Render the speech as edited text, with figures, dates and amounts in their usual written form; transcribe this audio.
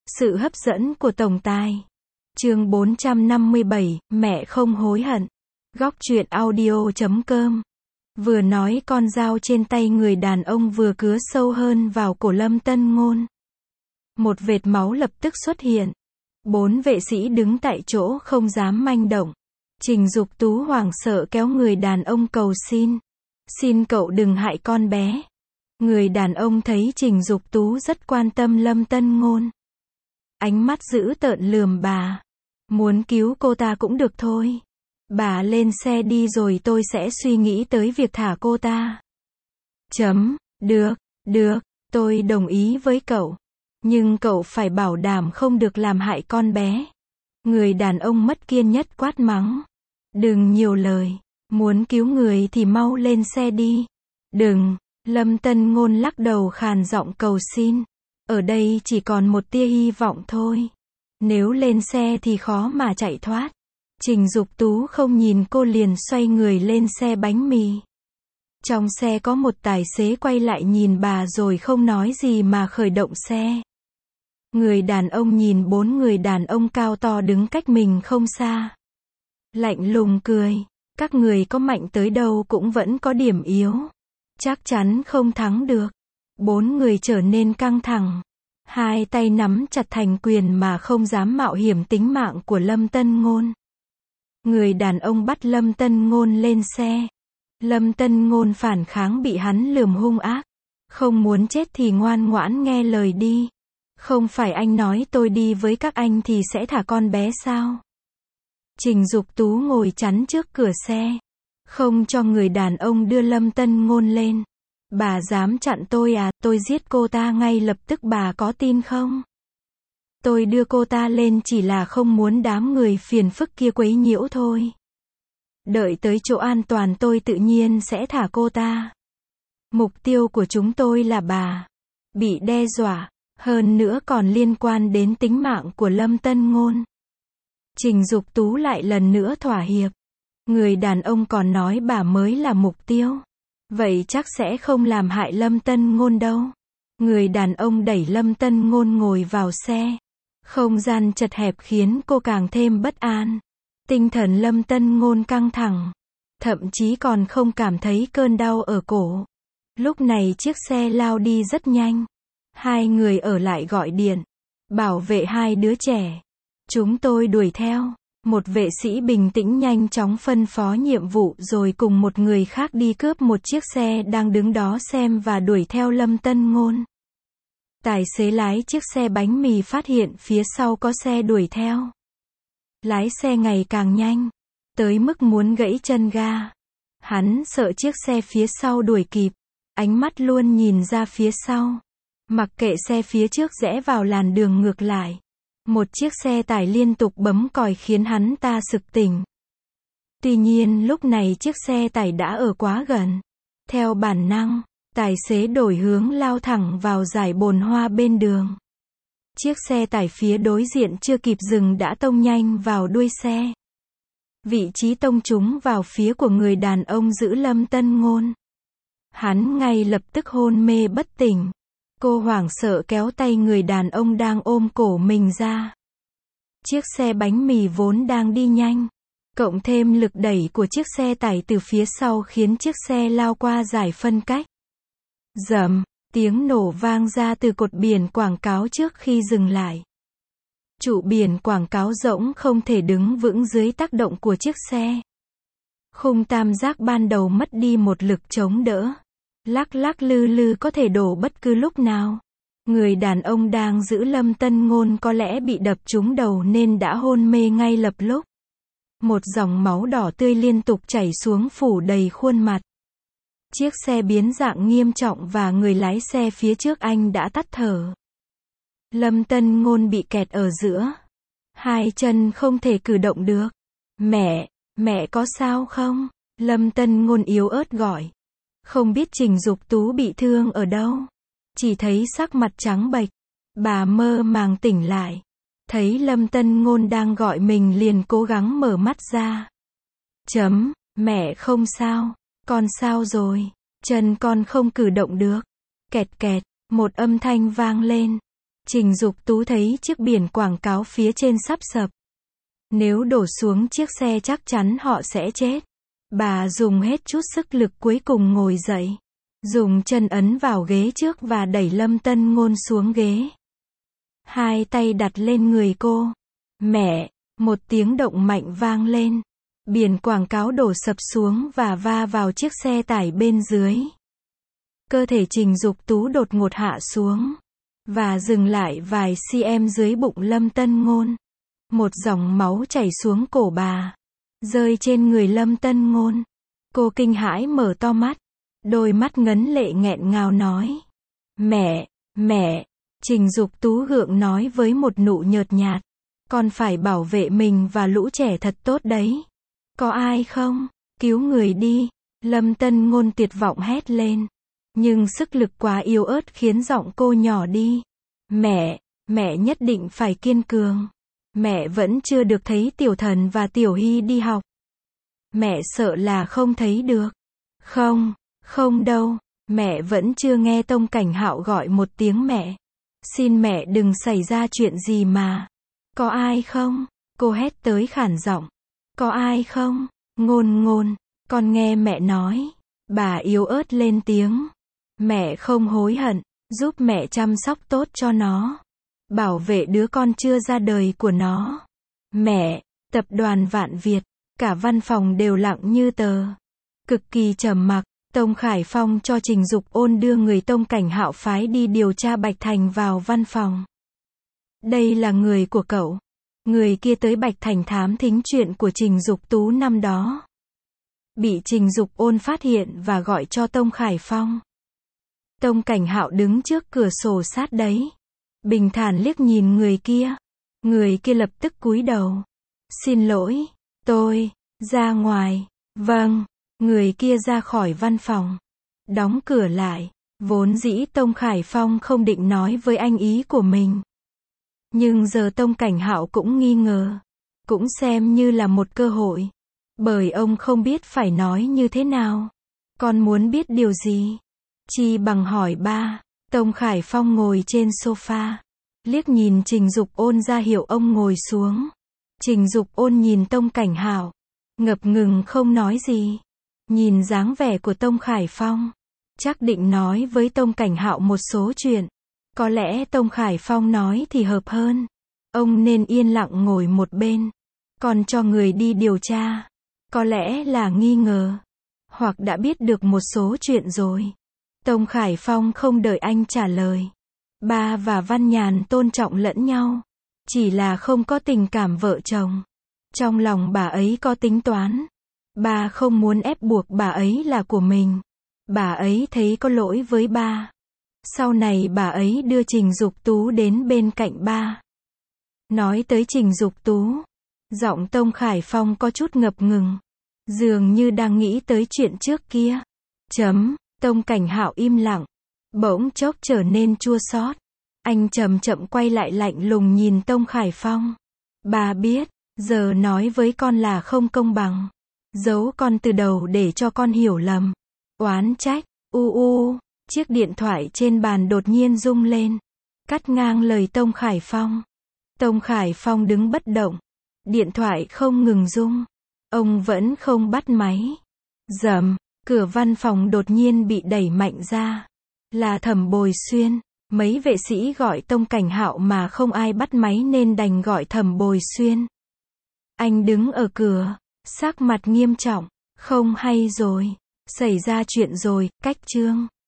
Sự hấp dẫn của tổng tài. Chương 457, mẹ không hối hận. Góc truyện audio.com. Vừa nói con dao trên tay người đàn ông vừa cứa sâu hơn vào cổ Lâm Tân Ngôn. Một vệt máu lập tức xuất hiện. 4 vệ sĩ đứng tại chỗ không dám manh động. Trình Dục Tú hoảng sợ kéo người đàn ông cầu xin. Xin cậu đừng hại con bé. Người đàn ông thấy Trình Dục Tú rất quan tâm Lâm Tân Ngôn. Ánh mắt dữ tợn lườm bà. Muốn cứu cô ta cũng được thôi. Bà lên xe đi rồi tôi sẽ suy nghĩ tới việc thả cô ta. Được, tôi đồng ý với cậu. Nhưng cậu phải bảo đảm không được làm hại con bé. Người đàn ông mất kiên nhẫn quát mắng. Đừng nhiều lời. Muốn cứu người thì mau lên xe đi. Đừng. Lâm Tân Ngôn lắc đầu khàn giọng cầu xin. Ở đây chỉ còn một tia hy vọng thôi. Nếu lên xe thì khó mà chạy thoát. Trình Dục Tú không nhìn cô liền xoay người lên xe bánh mì. Trong xe có một tài xế quay lại nhìn bà rồi không nói gì mà khởi động xe. Người đàn ông nhìn 4 người đàn ông cao to đứng cách mình không xa. Lạnh lùng cười. Các người có mạnh tới đâu cũng vẫn có điểm yếu. Chắc chắn không thắng được. 4 người trở nên căng thẳng. Hai tay nắm chặt thành quyền mà không dám mạo hiểm tính mạng của Lâm Tân Ngôn. Người đàn ông bắt Lâm Tân Ngôn lên xe. Lâm Tân Ngôn phản kháng bị hắn lườm hung ác. Không muốn chết thì ngoan ngoãn nghe lời đi. Không phải anh nói tôi đi với các anh thì sẽ thả con bé sao? Trình Dục Tú ngồi chắn trước cửa xe. Không cho người đàn ông đưa Lâm Tân Ngôn lên. Bà dám chặn tôi à, tôi giết cô ta ngay lập tức, bà có tin không? Tôi đưa cô ta lên chỉ là không muốn đám người phiền phức kia quấy nhiễu thôi. Đợi tới chỗ an toàn tôi tự nhiên sẽ thả cô ta. Mục tiêu của chúng tôi là bà. Bị đe dọa, hơn nữa còn liên quan đến tính mạng của Lâm Tân Ngôn. Trình Dục Tú lại lần nữa thỏa hiệp. Người đàn ông còn nói bà mới là mục tiêu. Vậy chắc sẽ không làm hại Lâm Tân Ngôn đâu. Người đàn ông đẩy Lâm Tân Ngôn ngồi vào xe. Không gian chật hẹp khiến cô càng thêm bất an. Tinh thần Lâm Tân Ngôn căng thẳng. Thậm chí còn không cảm thấy cơn đau ở cổ. Lúc này chiếc xe lao đi rất nhanh. Hai người ở lại gọi điện. Bảo vệ hai đứa trẻ. Chúng tôi đuổi theo. Một vệ sĩ bình tĩnh nhanh chóng phân phó nhiệm vụ rồi cùng một người khác đi cướp một chiếc xe đang đứng đó xem và đuổi theo Lâm Tân Ngôn. Tài xế lái chiếc xe bánh mì phát hiện phía sau có xe đuổi theo. Lái xe ngày càng nhanh, tới mức muốn gãy chân ga. Hắn sợ chiếc xe phía sau đuổi kịp, ánh mắt luôn nhìn ra phía sau. Mặc kệ xe phía trước rẽ vào làn đường ngược lại. Một chiếc xe tải liên tục bấm còi khiến hắn ta sực tỉnh. Tuy nhiên lúc này chiếc xe tải đã ở quá gần. Theo bản năng, tài xế đổi hướng lao thẳng vào dải bồn hoa bên đường. Chiếc xe tải phía đối diện chưa kịp dừng đã tông nhanh vào đuôi xe. Vị trí tông trúng vào phía của người đàn ông giữ Lâm Tân Ngôn. Hắn ngay lập tức hôn mê bất tỉnh. Cô hoảng sợ kéo tay người đàn ông đang ôm cổ mình ra. Chiếc xe bánh mì vốn đang đi nhanh. Cộng thêm lực đẩy của chiếc xe tải từ phía sau khiến chiếc xe lao qua dải phân cách. Rầm, tiếng nổ vang ra từ cột biển quảng cáo trước khi dừng lại. Trụ biển quảng cáo rỗng không thể đứng vững dưới tác động của chiếc xe. Khung tam giác ban đầu mất đi một lực chống đỡ. Lắc lắc lư lư có thể đổ bất cứ lúc nào. Người đàn ông đang giữ Lâm Tân Ngôn có lẽ bị đập trúng đầu nên đã hôn mê ngay lập lúc. Một dòng máu đỏ tươi liên tục chảy xuống phủ đầy khuôn mặt. Chiếc xe biến dạng nghiêm trọng và người lái xe phía trước anh đã tắt thở. Lâm Tân Ngôn bị kẹt ở giữa. Hai chân không thể cử động được. Mẹ có sao không? Lâm Tân Ngôn yếu ớt gọi. Không biết Trình Dục Tú bị thương ở đâu. Chỉ thấy sắc mặt trắng bệch. Bà mơ màng tỉnh lại. Thấy Lâm Tân Ngôn đang gọi mình liền cố gắng mở mắt ra. Mẹ không sao. Con sao rồi? Chân con không cử động được. Kẹt kẹt, một âm thanh vang lên. Trình Dục Tú thấy chiếc biển quảng cáo phía trên sắp sập. Nếu đổ xuống chiếc xe chắc chắn họ sẽ chết. Bà dùng hết chút sức lực cuối cùng ngồi dậy. Dùng chân ấn vào ghế trước và đẩy Lâm Tân Ngôn xuống ghế. Hai tay đặt lên người cô. Mẹ, một tiếng động mạnh vang lên. Biển quảng cáo đổ sập xuống và va vào chiếc xe tải bên dưới. Cơ thể Trình Dục Tú đột ngột hạ xuống. Và dừng lại vài cm dưới bụng Lâm Tân Ngôn. Một dòng máu chảy xuống cổ bà. Rơi trên người Lâm Tân Ngôn. Cô kinh hãi mở to mắt. Đôi mắt ngấn lệ nghẹn ngào nói. Mẹ, mẹ. Trình Dục Tú gượng nói với một nụ nhợt nhạt. Con phải bảo vệ mình và lũ trẻ thật tốt đấy. Có ai không? Cứu người đi. Lâm Tân Ngôn tuyệt vọng hét lên. Nhưng sức lực quá yếu ớt khiến giọng cô nhỏ đi. Mẹ nhất định phải kiên cường. Mẹ vẫn chưa được thấy Tiểu Thần và Tiểu Hy đi học. Mẹ sợ là không thấy được. Không đâu. Mẹ vẫn chưa nghe Tông Cảnh Hạo gọi một tiếng mẹ. Xin mẹ đừng xảy ra chuyện gì mà. Có ai không? Cô hét tới khản giọng. Có ai không? Ngôn, con nghe mẹ nói. Bà yếu ớt lên tiếng. Mẹ không hối hận, giúp mẹ chăm sóc tốt cho nó. Bảo vệ đứa con chưa ra đời của nó. Mẹ, tập đoàn Vạn Việt, cả văn phòng đều lặng như tờ. Cực kỳ trầm mặc, Tông Khải Phong cho Trình Dục Ôn đưa người Tông Cảnh Hạo phái đi điều tra Bạch Thành vào văn phòng. Đây là người của cậu. Người kia tới Bạch Thành thám thính chuyện của Trình Dục Tú năm đó. Bị Trình Dục Ôn phát hiện và gọi cho Tông Khải Phong. Tông Cảnh Hạo đứng trước cửa sổ sát đấy. Bình thản liếc nhìn người kia. Người kia lập tức cúi đầu. Xin lỗi, tôi, ra ngoài. Vâng, người kia ra khỏi văn phòng. Đóng cửa lại. Vốn dĩ Tông Khải Phong không định nói với anh ý của mình. Nhưng giờ Tông Cảnh Hạo cũng nghi ngờ. Cũng xem như là một cơ hội. Bởi ông không biết phải nói như thế nào. Con muốn biết điều gì? Chi bằng hỏi ba. Tông Khải Phong ngồi trên sofa. Liếc nhìn Trình Dục Ôn ra hiệu ông ngồi xuống. Trình Dục Ôn nhìn Tông Cảnh Hạo. Ngập ngừng không nói gì. Nhìn dáng vẻ của Tông Khải Phong. Chắc định nói với Tông Cảnh Hạo một số chuyện. Có lẽ Tông Khải Phong nói thì hợp hơn. Ông nên yên lặng ngồi một bên. Còn cho người đi điều tra. Có lẽ là nghi ngờ. Hoặc đã biết được một số chuyện rồi. Tông Khải Phong không đợi anh trả lời. Ba và Văn Nhàn tôn trọng lẫn nhau. Chỉ là không có tình cảm vợ chồng. Trong lòng bà ấy có tính toán. Ba không muốn ép buộc bà ấy là của mình. Bà ấy thấy có lỗi với ba. Sau này bà ấy đưa Trình Dục Tú đến bên cạnh ba. Nói tới Trình Dục Tú. Giọng Tông Khải Phong có chút ngập ngừng. Dường như đang nghĩ tới chuyện trước kia. Tông Cảnh Hạo im lặng. Bỗng chốc trở nên chua xót. Anh chậm chậm quay lại lạnh lùng nhìn Tông Khải Phong. Bà biết, giờ nói với con là không công bằng. Giấu con từ đầu để cho con hiểu lầm. Oán trách, chiếc điện thoại trên bàn đột nhiên rung lên. Cắt ngang lời Tông Khải Phong. Tông Khải Phong đứng bất động. Điện thoại không ngừng rung. Ông vẫn không bắt máy. Cửa văn phòng đột nhiên bị đẩy mạnh ra. Là Thẩm Bồi Xuyên. Mấy vệ sĩ gọi Tông Cảnh Hạo mà không ai bắt máy nên đành gọi Thẩm Bồi Xuyên. Anh đứng ở cửa, sắc mặt nghiêm trọng. Không hay rồi. Xảy ra chuyện rồi, Cách Trương.